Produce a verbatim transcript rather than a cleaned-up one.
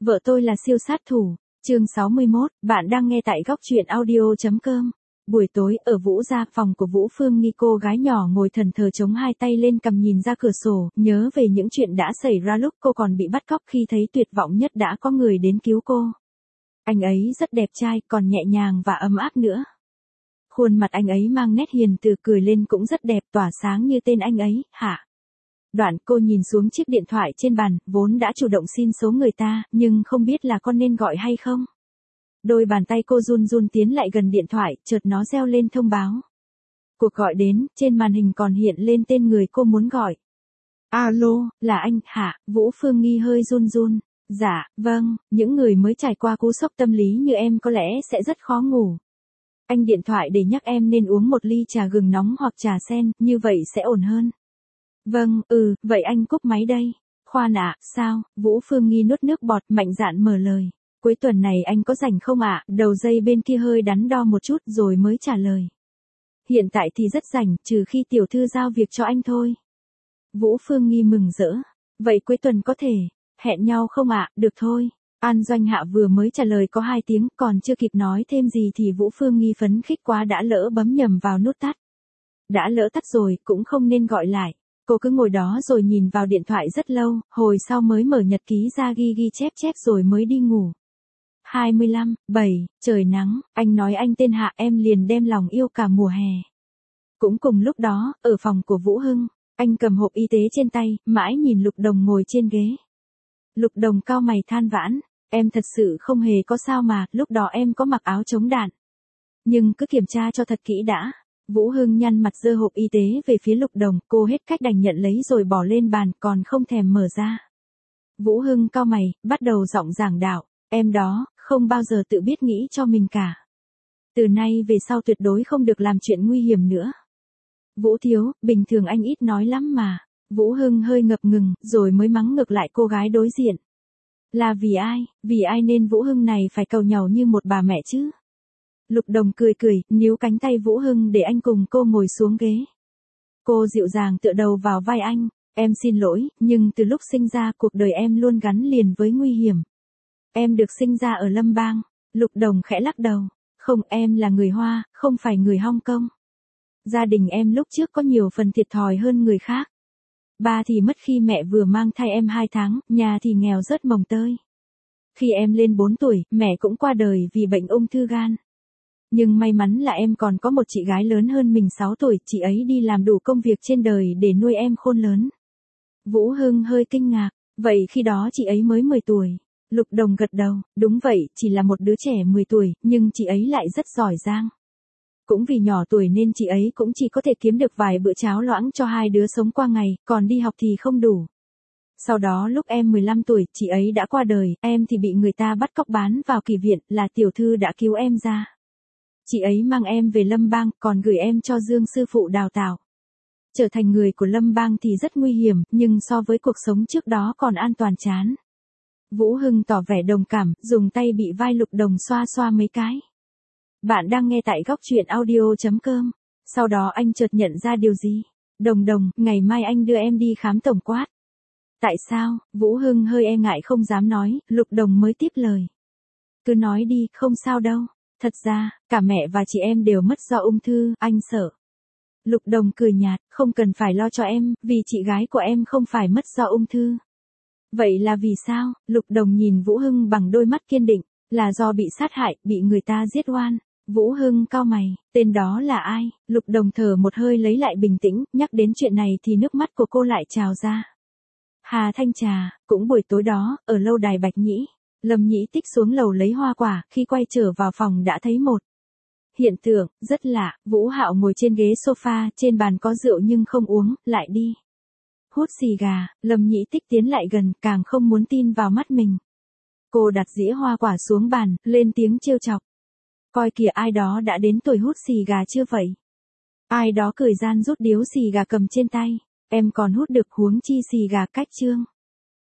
Vợ tôi là siêu sát thủ. Chương sáu mươi mốt, bạn đang nghe tại góc truyện audio chấm com. Buổi tối, ở Vũ gia, phòng của Vũ Phương Nghi, cô gái nhỏ ngồi thẫn thờ chống hai tay lên cầm nhìn ra cửa sổ, nhớ về những chuyện đã xảy ra lúc cô còn bị bắt cóc, khi thấy tuyệt vọng nhất đã có người đến cứu cô. Anh ấy rất đẹp trai, còn nhẹ nhàng và ấm áp nữa. Khuôn mặt anh ấy mang nét hiền từ, cười lên cũng rất đẹp, tỏa sáng như tên anh ấy, hả? Đoạn cô nhìn xuống chiếc điện thoại trên bàn, vốn đã chủ động xin số người ta, nhưng không biết là con nên gọi hay không. Đôi bàn tay cô run run tiến lại gần điện thoại, chợt nó reo lên thông báo. Cuộc gọi đến, trên màn hình còn hiện lên tên người cô muốn gọi. Alo, là anh, hả? Vũ Phương Nghi hơi run run. Dạ, vâng, những người mới trải qua cú sốc tâm lý như em có lẽ sẽ rất khó ngủ. Anh điện thoại để nhắc em nên uống một ly trà gừng nóng hoặc trà sen, như vậy sẽ ổn hơn. Vâng, ừ, vậy anh cúp máy đây. Khoan ạ, sao? Vũ Phương Nghi nuốt nước bọt, mạnh dạn mở lời. Cuối tuần này anh có rảnh không ạ? Đầu dây bên kia hơi đắn đo một chút rồi mới trả lời. Hiện tại thì rất rảnh, trừ khi tiểu thư giao việc cho anh thôi. Vũ Phương Nghi mừng rỡ. Vậy cuối tuần có thể hẹn nhau không ạ? Được thôi. An Doanh Hạ vừa mới trả lời có hai tiếng, còn chưa kịp nói thêm gì thì Vũ Phương Nghi phấn khích quá đã lỡ bấm nhầm vào nút tắt. Đã lỡ tắt rồi, cũng không nên gọi lại. Cô cứ ngồi đó rồi nhìn vào điện thoại rất lâu, hồi sau mới mở nhật ký ra ghi ghi chép chép rồi mới đi ngủ. hai mươi lăm, bảy, trời nắng, anh nói anh tên Hạ, em liền đem lòng yêu cả mùa hè. Cũng cùng lúc đó, ở phòng của Vũ Hưng, anh cầm hộp y tế trên tay, mãi nhìn Lục Đồng ngồi trên ghế. Lục Đồng cau mày than vãn, em thật sự không hề có sao mà, lúc đó em có mặc áo chống đạn. Nhưng cứ kiểm tra cho thật kỹ đã. Vũ Hưng nhăn mặt giơ hộp y tế về phía Lục Đồng, cô hết cách đành nhận lấy rồi bỏ lên bàn, còn không thèm mở ra. Vũ Hưng cau mày, bắt đầu giọng giảng đạo, em đó, không bao giờ tự biết nghĩ cho mình cả. Từ nay về sau tuyệt đối không được làm chuyện nguy hiểm nữa. Vũ thiếu, bình thường anh ít nói lắm mà. Vũ Hưng hơi ngập ngừng, rồi mới mắng ngược lại cô gái đối diện. Là vì ai, vì ai nên Vũ Hưng này phải cầu nhàu như một bà mẹ chứ? Lục Đồng cười cười, níu cánh tay Vũ Hưng để anh cùng cô ngồi xuống ghế. Cô dịu dàng tựa đầu vào vai anh, em xin lỗi, nhưng từ lúc sinh ra cuộc đời em luôn gắn liền với nguy hiểm. Em được sinh ra ở Lâm Bang. Lục Đồng khẽ lắc đầu, không, em là người Hoa, không phải người Hong Kong. Gia đình em lúc trước có nhiều phần thiệt thòi hơn người khác. Ba thì mất khi mẹ vừa mang thai em hai tháng, nhà thì nghèo rớt mồng tơi. Khi em lên bốn tuổi, mẹ cũng qua đời vì bệnh ung thư gan. Nhưng may mắn là em còn có một chị gái lớn hơn mình sáu tuổi, chị ấy đi làm đủ công việc trên đời để nuôi em khôn lớn. Vũ Hưng hơi kinh ngạc, vậy khi đó chị ấy mới mười tuổi. Lục Đồng gật đầu, đúng vậy, chỉ là một đứa trẻ mười tuổi, nhưng chị ấy lại rất giỏi giang. Cũng vì nhỏ tuổi nên chị ấy cũng chỉ có thể kiếm được vài bữa cháo loãng cho hai đứa sống qua ngày, còn đi học thì không đủ. Sau đó lúc em mười lăm tuổi, chị ấy đã qua đời, em thì bị người ta bắt cóc bán vào kỳ viện, là tiểu thư đã cứu em ra. Chị ấy mang em về Lâm Bang, còn gửi em cho Dương sư phụ đào tạo. Trở thành người của Lâm Bang thì rất nguy hiểm, nhưng so với cuộc sống trước đó còn an toàn chán. Vũ Hưng tỏ vẻ đồng cảm, dùng tay bị vai Lục Đồng xoa xoa mấy cái. Bạn đang nghe tại góc truyện audio chấm com. Sau đó anh chợt nhận ra điều gì. Đồng Đồng, ngày mai anh đưa em đi khám tổng quát. Tại sao? Vũ Hưng hơi e ngại không dám nói, Lục Đồng mới tiếp lời. Cứ nói đi, không sao đâu. Thật ra, cả mẹ và chị em đều mất do ung thư, anh sợ. Lục Đồng cười nhạt, không cần phải lo cho em, vì chị gái của em không phải mất do ung thư. Vậy là vì sao? Lục Đồng nhìn Vũ Hưng bằng đôi mắt kiên định, là do bị sát hại, bị người ta giết oan. Vũ Hưng cau mày, tên đó là ai? Lục Đồng thở một hơi lấy lại bình tĩnh, nhắc đến chuyện này thì nước mắt của cô lại trào ra. Hà Thanh Trà, cũng buổi tối đó, ở lâu đài Bạch Nhĩ. Lâm Nhĩ Tích xuống lầu lấy hoa quả, khi quay trở vào phòng đã thấy một hiện tượng rất lạ. Vũ Hạo ngồi trên ghế sofa, trên bàn có rượu nhưng không uống, lại đi hút xì gà. Lâm Nhĩ Tích tiến lại gần, càng không muốn tin vào mắt mình. Cô đặt dĩa hoa quả xuống bàn, lên tiếng trêu chọc. Coi kìa, ai đó đã đến tuổi hút xì gà chưa vậy? Ai đó cười gian rút điếu xì gà cầm trên tay. Em còn hút được, huống chi xì gà cách chương.